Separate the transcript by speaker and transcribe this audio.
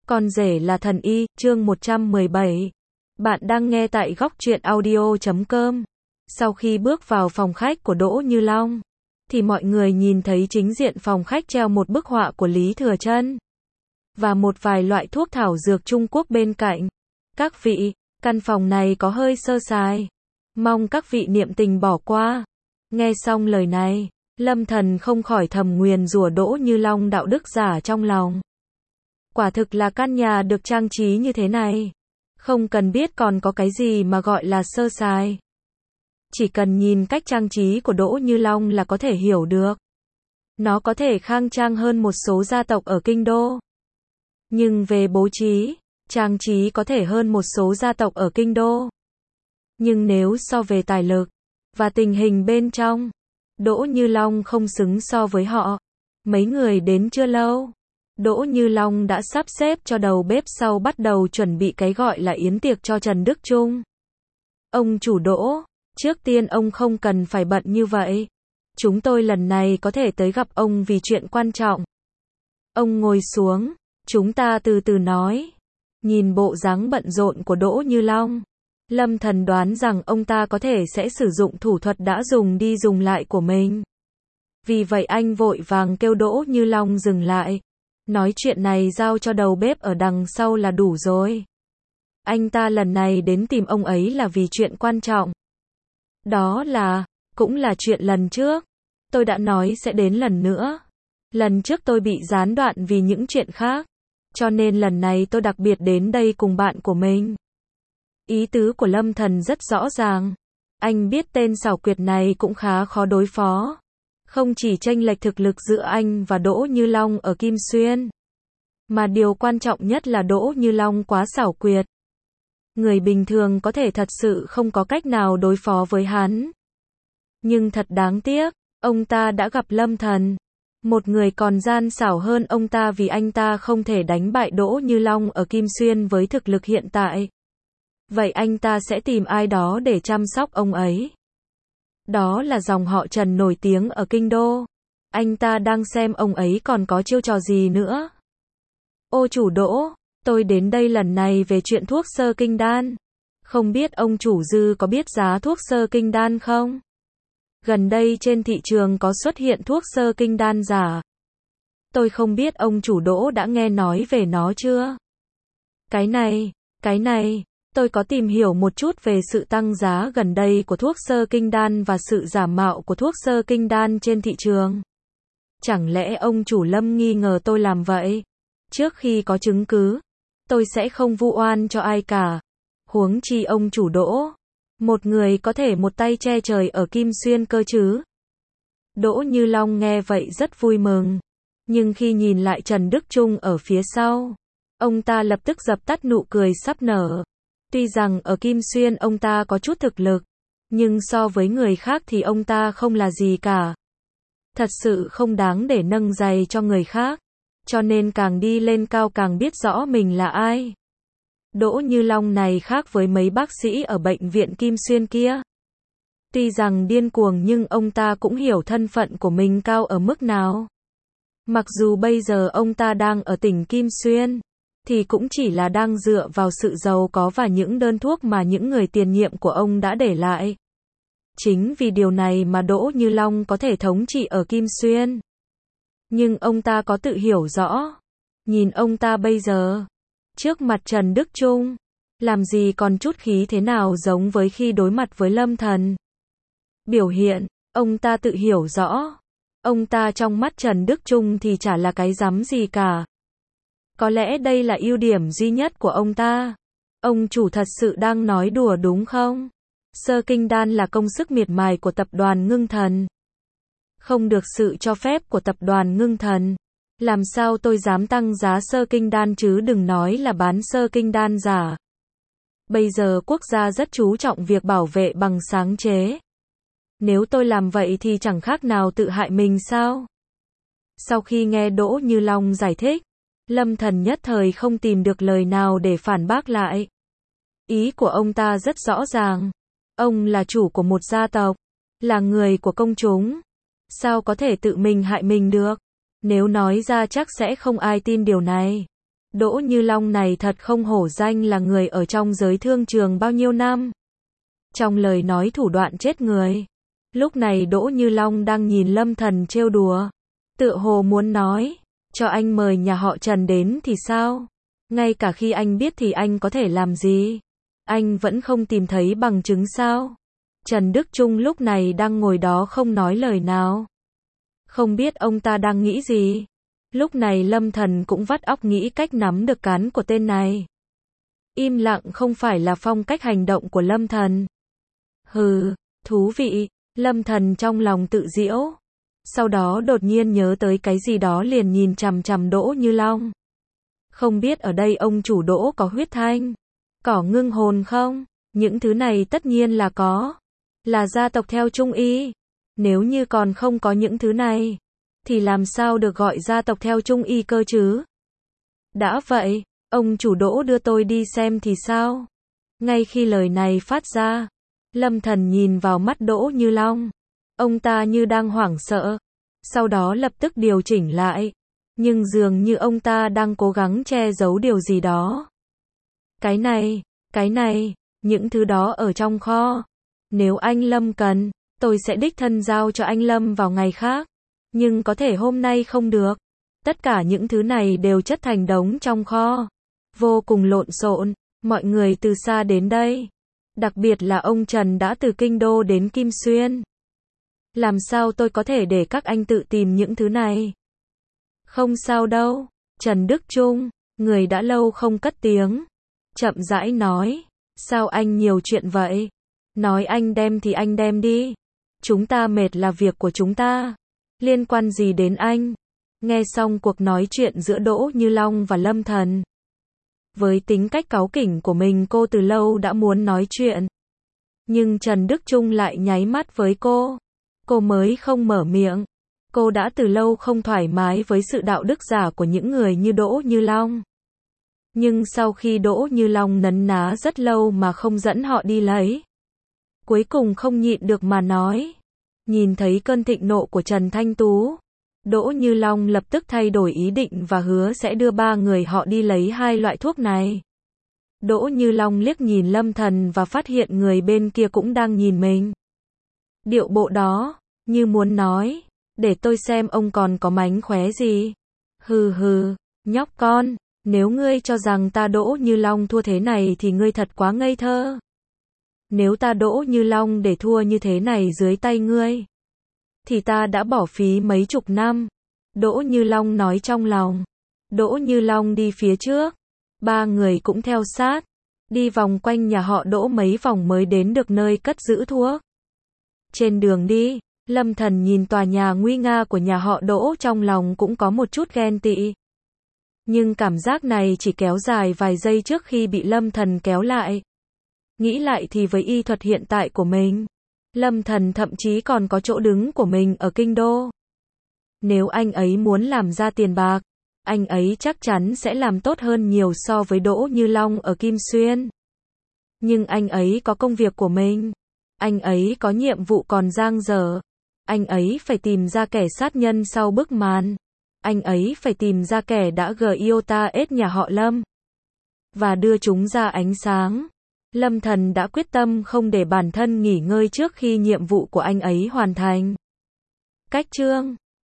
Speaker 1: Con rể là thần y, chương 117. Bạn đang nghe tại góc truyện audio.com. Sau khi bước vào phòng khách của Đỗ Như Long, thì mọi người nhìn thấy chính diện phòng khách treo một bức họa của Lý Thừa Trân và một vài loại thuốc thảo dược Trung Quốc bên cạnh. Các vị, căn phòng này có hơi sơ sài. Mong các vị niệm tình bỏ qua. Nghe xong lời này, Lâm Thần không khỏi thầm nguyền rủa Đỗ Như Long đạo đức giả trong lòng. Quả thực là căn nhà được trang trí như thế này, không cần biết còn có cái gì mà gọi là sơ sài. Chỉ cần nhìn cách trang trí của Đỗ Như Long là có thể hiểu được. Nó có thể khang trang hơn một số gia tộc ở kinh đô. Nhưng về bố trí, trang trí có thể hơn một số gia tộc ở kinh đô. Nhưng nếu so về tài lực và tình hình bên trong, Đỗ Như Long không xứng so với họ. Mấy người đến chưa lâu, Đỗ Như Long đã sắp xếp cho đầu bếp sau bắt đầu chuẩn bị cái gọi là yến tiệc cho Trần Đức Trung. Ông chủ Đỗ, trước tiên ông không cần phải bận như vậy. Chúng tôi lần này có thể tới gặp ông vì chuyện quan trọng. Ông ngồi xuống, chúng ta từ từ nói. Nhìn bộ dáng bận rộn của Đỗ Như Long, Lâm Thần đoán rằng ông ta có thể sẽ sử dụng thủ thuật đã dùng đi dùng lại của mình. Vì vậy anh vội vàng kêu Đỗ Như Long dừng lại. Nói chuyện này giao cho đầu bếp ở đằng sau là đủ rồi. Anh ta lần này đến tìm ông ấy là vì chuyện quan trọng. Đó là, cũng là chuyện lần trước. Tôi đã nói sẽ đến lần nữa. Lần trước tôi bị gián đoạn vì những chuyện khác. Cho nên lần này tôi đặc biệt đến đây cùng bạn của mình. Ý tứ của Lâm Thần rất rõ ràng. Anh biết tên xảo quyệt này cũng khá khó đối phó. Không chỉ chênh lệch thực lực giữa anh và Đỗ Như Long ở Kim Xuyên, mà điều quan trọng nhất là Đỗ Như Long quá xảo quyệt. Người bình thường có thể thật sự không có cách nào đối phó với hắn. Nhưng thật đáng tiếc, ông ta đã gặp Lâm Thần, một người còn gian xảo hơn ông ta vì anh ta không thể đánh bại Đỗ Như Long ở Kim Xuyên với thực lực hiện tại. Vậy anh ta sẽ tìm ai đó để chăm sóc ông ấy. Đó là dòng họ Trần nổi tiếng ở kinh đô. Anh ta đang xem ông ấy còn có chiêu trò gì nữa. Ô chủ Đỗ, tôi đến đây lần này về chuyện thuốc sơ kinh đan. Không biết ông chủ Dư có biết giá thuốc sơ kinh đan không? Gần đây trên thị trường có xuất hiện thuốc sơ kinh đan giả. Tôi không biết ông chủ Đỗ đã nghe nói về nó chưa? Cái này, tôi có tìm hiểu một chút về sự tăng giá gần đây của thuốc sơ kinh đan và sự giả mạo của thuốc sơ kinh đan trên thị trường. Chẳng lẽ ông chủ Lâm nghi ngờ tôi làm vậy? Trước khi có chứng cứ, tôi sẽ không vu oan cho ai cả. Huống chi ông chủ Đỗ, một người có thể một tay che trời ở Kim Xuyên cơ chứ. Đỗ Như Long nghe vậy rất vui mừng. Nhưng khi nhìn lại Trần Đức Trung ở phía sau, ông ta lập tức dập tắt nụ cười sắp nở. Tuy rằng ở Kim Xuyên ông ta có chút thực lực, nhưng so với người khác thì ông ta không là gì cả. Thật sự không đáng để nâng giày cho người khác. Cho nên càng đi lên cao càng biết rõ mình là ai. Đỗ Như Long này khác với mấy bác sĩ ở bệnh viện Kim Xuyên kia. Tuy rằng điên cuồng nhưng ông ta cũng hiểu thân phận của mình cao ở mức nào. Mặc dù bây giờ ông ta đang ở tỉnh Kim Xuyên, thì cũng chỉ là đang dựa vào sự giàu có và những đơn thuốc mà những người tiền nhiệm của ông đã để lại. Chính vì điều này mà Đỗ Như Long có thể thống trị ở Kim Xuyên. Nhưng ông ta có tự hiểu rõ. Nhìn ông ta bây giờ, trước mặt Trần Đức Trung, làm gì còn chút khí thế nào giống với khi đối mặt với Lâm Thần. Biểu hiện, ông ta tự hiểu rõ. Ông ta trong mắt Trần Đức Trung thì chả là cái rắm gì cả. Có lẽ đây là ưu điểm duy nhất của ông ta. Ông chủ thật sự đang nói đùa đúng không? Sơ kinh đan là công sức miệt mài của tập đoàn Ngưng Thần. Không được sự cho phép của tập đoàn Ngưng Thần. Làm sao tôi dám tăng giá sơ kinh đan chứ đừng nói là bán sơ kinh đan giả. Bây giờ quốc gia rất chú trọng việc bảo vệ bằng sáng chế. Nếu tôi làm vậy thì chẳng khác nào tự hại mình sao? Sau khi nghe Đỗ Như Long giải thích, Lâm Thần nhất thời không tìm được lời nào để phản bác lại. Ý của ông ta rất rõ ràng. Ông là chủ của một gia tộc, là người của công chúng. Sao có thể tự mình hại mình được? Nếu nói ra chắc sẽ không ai tin điều này. Đỗ Như Long này thật không hổ danh là người ở trong giới thương trường bao nhiêu năm. Trong lời nói thủ đoạn chết người. Lúc này Đỗ Như Long đang nhìn Lâm Thần trêu đùa. Tựa hồ muốn nói, cho anh mời nhà họ Trần đến thì sao? Ngay cả khi anh biết thì anh có thể làm gì? Anh vẫn không tìm thấy bằng chứng sao? Trần Đức Trung lúc này đang ngồi đó không nói lời nào. Không biết ông ta đang nghĩ gì. Lúc này Lâm Thần cũng vắt óc nghĩ cách nắm được cán của tên này. Im lặng không phải là phong cách hành động của Lâm Thần. Hừ, thú vị, Lâm Thần trong lòng tự giễu. Sau đó đột nhiên nhớ tới cái gì đó liền nhìn chằm chằm Đỗ Như Long. Không biết ở đây ông chủ Đỗ có huyết thanh, cỏ ngưng hồn không? Những thứ này tất nhiên là có. Là gia tộc theo Trung Y. Nếu như còn không có những thứ này, thì làm sao được gọi gia tộc theo Trung Y cơ chứ? Đã vậy, ông chủ Đỗ đưa tôi đi xem thì sao? Ngay khi lời này phát ra, Lâm Thần nhìn vào mắt Đỗ Như Long. Ông ta như đang hoảng sợ. Sau đó lập tức điều chỉnh lại. Nhưng dường như ông ta đang cố gắng che giấu điều gì đó. Cái này, những thứ đó ở trong kho. Nếu anh Lâm cần, tôi sẽ đích thân giao cho anh Lâm vào ngày khác. Nhưng có thể hôm nay không được. Tất cả những thứ này đều chất thành đống trong kho. Vô cùng lộn xộn, mọi người từ xa đến đây. Đặc biệt là ông Trần đã từ Kinh Đô đến Kim Xuyên. Làm sao tôi có thể để các anh tự tìm những thứ này? Không sao đâu. Trần Đức Trung, người đã lâu không cất tiếng, chậm rãi nói. Sao anh nhiều chuyện vậy? Nói anh đem thì anh đem đi. Chúng ta mệt là việc của chúng ta. Liên quan gì đến anh? Nghe xong cuộc nói chuyện giữa Đỗ Như Long và Lâm Thần. Với tính cách cáu kỉnh của mình cô từ lâu đã muốn nói chuyện. Nhưng Trần Đức Trung lại nháy mắt với cô. Cô mới không mở miệng. Cô đã từ lâu không thoải mái với sự đạo đức giả của những người như Đỗ Như Long. Nhưng sau khi Đỗ Như Long nấn ná rất lâu mà không dẫn họ đi lấy, cuối cùng không nhịn được mà nói. Nhìn thấy cơn thịnh nộ của Trần Thanh Tú, Đỗ Như Long lập tức thay đổi ý định và hứa sẽ đưa ba người họ đi lấy hai loại thuốc này. Đỗ Như Long liếc nhìn Lâm Thần và phát hiện người bên kia cũng đang nhìn mình. Điệu bộ đó, như muốn nói, để tôi xem ông còn có mánh khóe gì. Hừ hừ, nhóc con, nếu ngươi cho rằng ta Đỗ Như Long thua thế này thì ngươi thật quá ngây thơ. Nếu ta Đỗ Như Long để thua như thế này dưới tay ngươi, thì ta đã bỏ phí mấy chục năm. Đỗ Như Long nói trong lòng. Đỗ Như Long đi phía trước, ba người cũng theo sát, đi vòng quanh nhà họ Đỗ mấy vòng mới đến được nơi cất giữ thuốc. Trên đường đi, Lâm Thần nhìn tòa nhà nguy nga của nhà họ Đỗ trong lòng cũng có một chút ghen tị. Nhưng cảm giác này chỉ kéo dài vài giây trước khi bị Lâm Thần kéo lại. Nghĩ lại thì với y thuật hiện tại của mình, Lâm Thần thậm chí còn có chỗ đứng của mình ở Kinh Đô. Nếu anh ấy muốn làm ra tiền bạc, anh ấy chắc chắn sẽ làm tốt hơn nhiều so với Đỗ Như Long ở Kim Xuyên. Nhưng anh ấy có công việc của mình. Anh ấy có nhiệm vụ còn dang dở. Anh ấy phải tìm ra kẻ sát nhân sau bức màn. Anh ấy phải tìm ra kẻ đã Giota nhà họ Lâm và đưa chúng ra ánh sáng. Lâm Thần đã quyết tâm không để bản thân nghỉ ngơi trước khi nhiệm vụ của anh ấy hoàn thành. Cách chương